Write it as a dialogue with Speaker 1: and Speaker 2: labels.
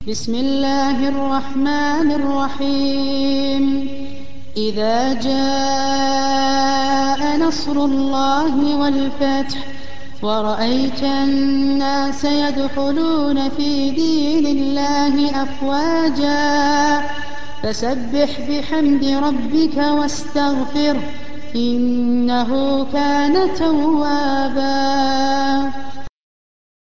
Speaker 1: بسم الله الرحمن الرحيم إذا جاء نصر الله والفتح ورأيت الناس يدخلون في دين الله أفواجا فسبح بحمد ربك واستغفره إنه كان توابا